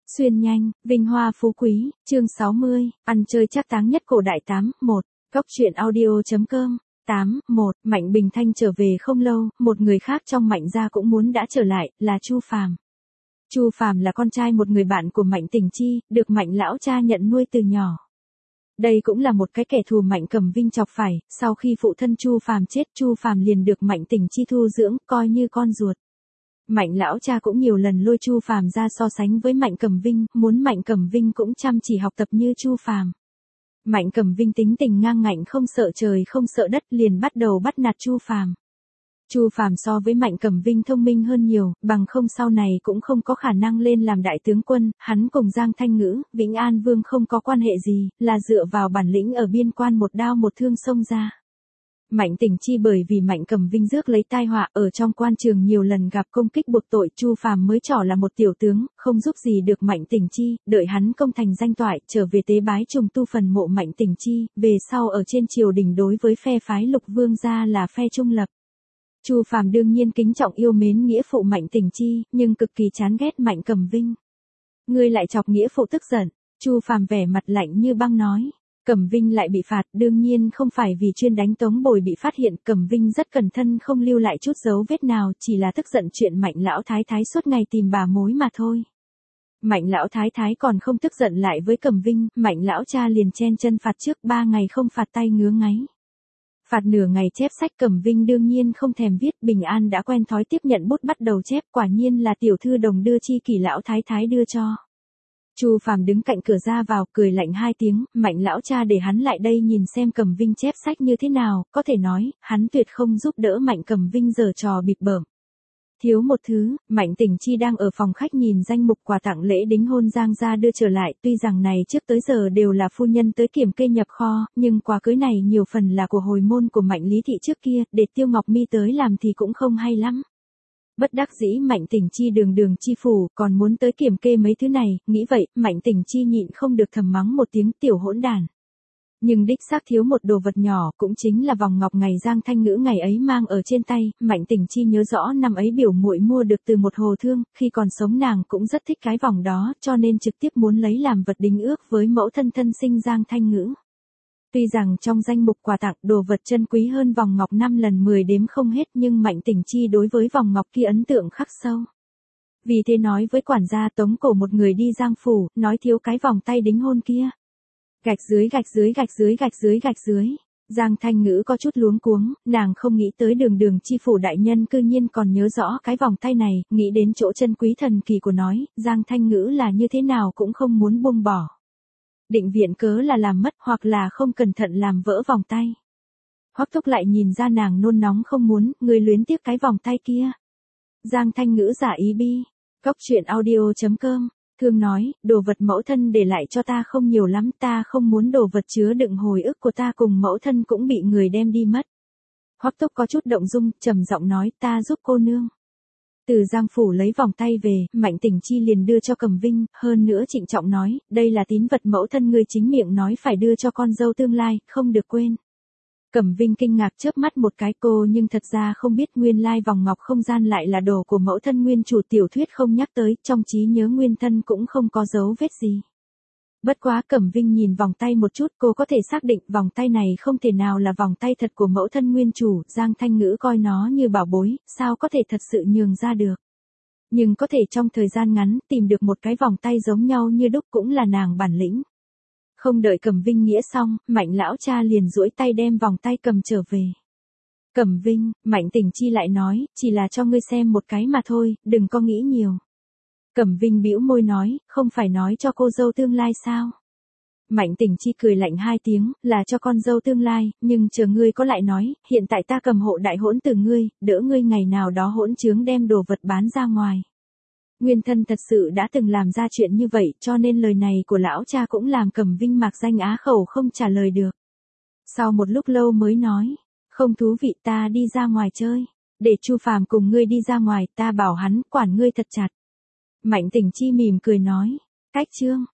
Xuyên nhanh, vinh hoa phú quý, chương 60, ăn chơi trác táng nhất cổ đại 1, góc truyện audio.com. 1, Mạnh Bình Thanh trở về không lâu, một người khác trong Mạnh gia cũng muốn đã trở lại, là Chu Phàm. Chu Phàm là con trai một người bạn của Mạnh Tình Chi, được Mạnh lão cha nhận nuôi từ nhỏ. Đây cũng là một cái kẻ thù Mạnh Cẩm Vinh chọc phải, sau khi phụ thân Chu Phàm chết, Chu Phàm liền được Mạnh Tình Chi thu dưỡng, coi như con ruột. Mạnh lão cha cũng nhiều lần lôi Chu Phàm ra so sánh với Mạnh Cẩm Vinh, muốn Mạnh Cẩm Vinh cũng chăm chỉ học tập như Chu Phàm. Mạnh Cẩm Vinh tính tình ngang ngạnh không sợ trời không sợ đất, liền bắt đầu bắt nạt Chu Phàm. Chu Phàm so với Mạnh Cẩm Vinh thông minh hơn nhiều, bằng không sau này cũng không có khả năng lên làm đại tướng quân, hắn cùng Giang Thanh Ngữ, Vĩnh An Vương không có quan hệ gì, là dựa vào bản lĩnh ở biên quan một đao một thương xông ra. Mạnh Tình Chi bởi vì Mạnh Cẩm Vinh rước lấy tai họa ở trong quan trường nhiều lần gặp công kích buộc tội, Chu Phàm mới trỏ là một tiểu tướng, không giúp gì được Mạnh Tình Chi, đợi hắn công thành danh toại, trở về tế bái trùng tu phần mộ Mạnh Tình Chi, về sau ở trên triều đình đối với phe phái Lục Vương gia là phe trung lập. Chu Phàm đương nhiên kính trọng yêu mến nghĩa phụ Mạnh Tình Chi, nhưng cực kỳ chán ghét Mạnh Cẩm Vinh. Ngươi lại chọc nghĩa phụ tức giận, Chu Phàm vẻ mặt lạnh như băng nói. Cẩm Vinh lại bị phạt, đương nhiên không phải vì chuyên đánh Tống Bồi bị phát hiện, Cẩm Vinh rất cẩn thận không lưu lại chút dấu vết nào, chỉ là tức giận chuyện Mạnh lão thái thái suốt ngày tìm bà mối mà thôi. Mạnh lão thái thái còn không tức giận lại với Cẩm Vinh, Mạnh lão cha liền chen chân phạt trước 3 ngày không phạt tay ngứa ngáy. Phạt nửa ngày chép sách, Cẩm Vinh đương nhiên không thèm viết, Bình An đã quen thói tiếp nhận bút bắt đầu chép, quả nhiên là tiểu thư đồng đưa chi kỷ lão thái thái đưa cho. Chu Phàm đứng cạnh cửa ra vào, cười lạnh 2 tiếng, Mạnh lão cha để hắn lại đây nhìn xem Cẩm Vinh chép sách như thế nào, có thể nói, hắn tuyệt không giúp đỡ Mạnh Cẩm Vinh giở trò bịp bợm. Thiếu một thứ, Mạnh Tình Chi đang ở phòng khách nhìn danh mục quà tặng lễ đính hôn Giang gia đưa trở lại, tuy rằng này trước tới giờ đều là phu nhân tới kiểm kê nhập kho, nhưng quà cưới này nhiều phần là của hồi môn của Mạnh Lý thị trước kia, để Tiêu Ngọc Mi tới làm thì cũng không hay lắm. Bất đắc dĩ Mạnh Tình Chi đường chi phủ, còn muốn tới kiểm kê mấy thứ này, nghĩ vậy, Mạnh Tình Chi nhịn không được thầm mắng một tiếng tiểu hỗn đản. Nhưng đích xác thiếu một đồ vật nhỏ, cũng chính là vòng ngọc ngày Giang Thanh Ngữ ngày ấy mang ở trên tay, Mạnh Tình Chi nhớ rõ năm ấy biểu muội mua được từ một hồ thương, khi còn sống nàng cũng rất thích cái vòng đó, cho nên trực tiếp muốn lấy làm vật đính ước với mẫu thân thân sinh Giang Thanh Ngữ. Tuy rằng trong danh mục quà tặng đồ vật chân quý hơn vòng ngọc 5 lần 10 đếm không hết, nhưng Mạnh Tình Chi đối với vòng ngọc kia ấn tượng khắc sâu. Vì thế nói với quản gia tống cổ một người đi Giang phủ, nói thiếu cái vòng tay đính hôn kia. Gạch dưới. Giang Thanh Ngữ có chút luống cuống, nàng không nghĩ tới đường chi phủ đại nhân cư nhiên còn nhớ rõ cái vòng tay này, nghĩ đến chỗ chân quý thần kỳ của nói, Giang Thanh Ngữ là như thế nào cũng không muốn buông bỏ. Định viện cớ là làm mất hoặc là không cẩn thận làm vỡ vòng tay. Hoắc Thúc lại nhìn ra nàng nôn nóng không muốn, người luyến tiếc cái vòng tay kia. Giang Thanh Ngữ giả ý bi. Góc truyện audio.com. Thương nói, đồ vật mẫu thân để lại cho ta không nhiều lắm, ta không muốn đồ vật chứa đựng hồi ức của ta cùng mẫu thân cũng bị người đem đi mất. Hoắc Thúc có chút động dung, trầm giọng nói, ta giúp cô nương. Từ Giang phủ lấy vòng tay về, Mạnh Tình Chi liền đưa cho Cẩm Vinh, hơn nữa trịnh trọng nói, đây là tín vật mẫu thân ngươi chính miệng nói phải đưa cho con dâu tương lai, không được quên. Cẩm Vinh kinh ngạc chớp mắt một cái, cô nhưng thật ra không biết nguyên lai vòng ngọc không gian lại là đồ của mẫu thân nguyên chủ, tiểu thuyết không nhắc tới, trong trí nhớ nguyên thân cũng không có dấu vết gì. Bất quá Cẩm Vinh nhìn vòng tay một chút, cô có thể xác định vòng tay này không thể nào là vòng tay thật của mẫu thân nguyên chủ, Giang Thanh Ngữ coi nó như bảo bối, sao có thể thật sự nhường ra được. Nhưng có thể trong thời gian ngắn tìm được một cái vòng tay giống nhau như đúc cũng là nàng bản lĩnh. Không đợi Cẩm Vinh nghĩa xong, Mạnh lão cha liền duỗi tay đem vòng tay cầm trở về. Cẩm Vinh, Mạnh Tình Chi lại nói, chỉ là cho ngươi xem một cái mà thôi, đừng có nghĩ nhiều. Cẩm Vinh bĩu môi nói, không phải nói cho cô dâu tương lai sao? Mạnh Tình Chi cười lạnh 2 tiếng, là cho con dâu tương lai, nhưng chờ ngươi có lại nói, hiện tại ta cầm hộ đại hỗn từ ngươi, đỡ ngươi ngày nào đó hỗn trướng đem đồ vật bán ra ngoài. Nguyên thân thật sự đã từng làm ra chuyện như vậy, cho nên lời này của lão cha cũng làm Cẩm Vinh mạc danh á khẩu không trả lời được. Sau một lúc lâu mới nói, không thú vị, ta đi ra ngoài chơi, để Chu Phàm cùng ngươi đi ra ngoài, ta bảo hắn quản ngươi thật chặt. Mạnh Tình Chi mỉm cười nói, cách chương.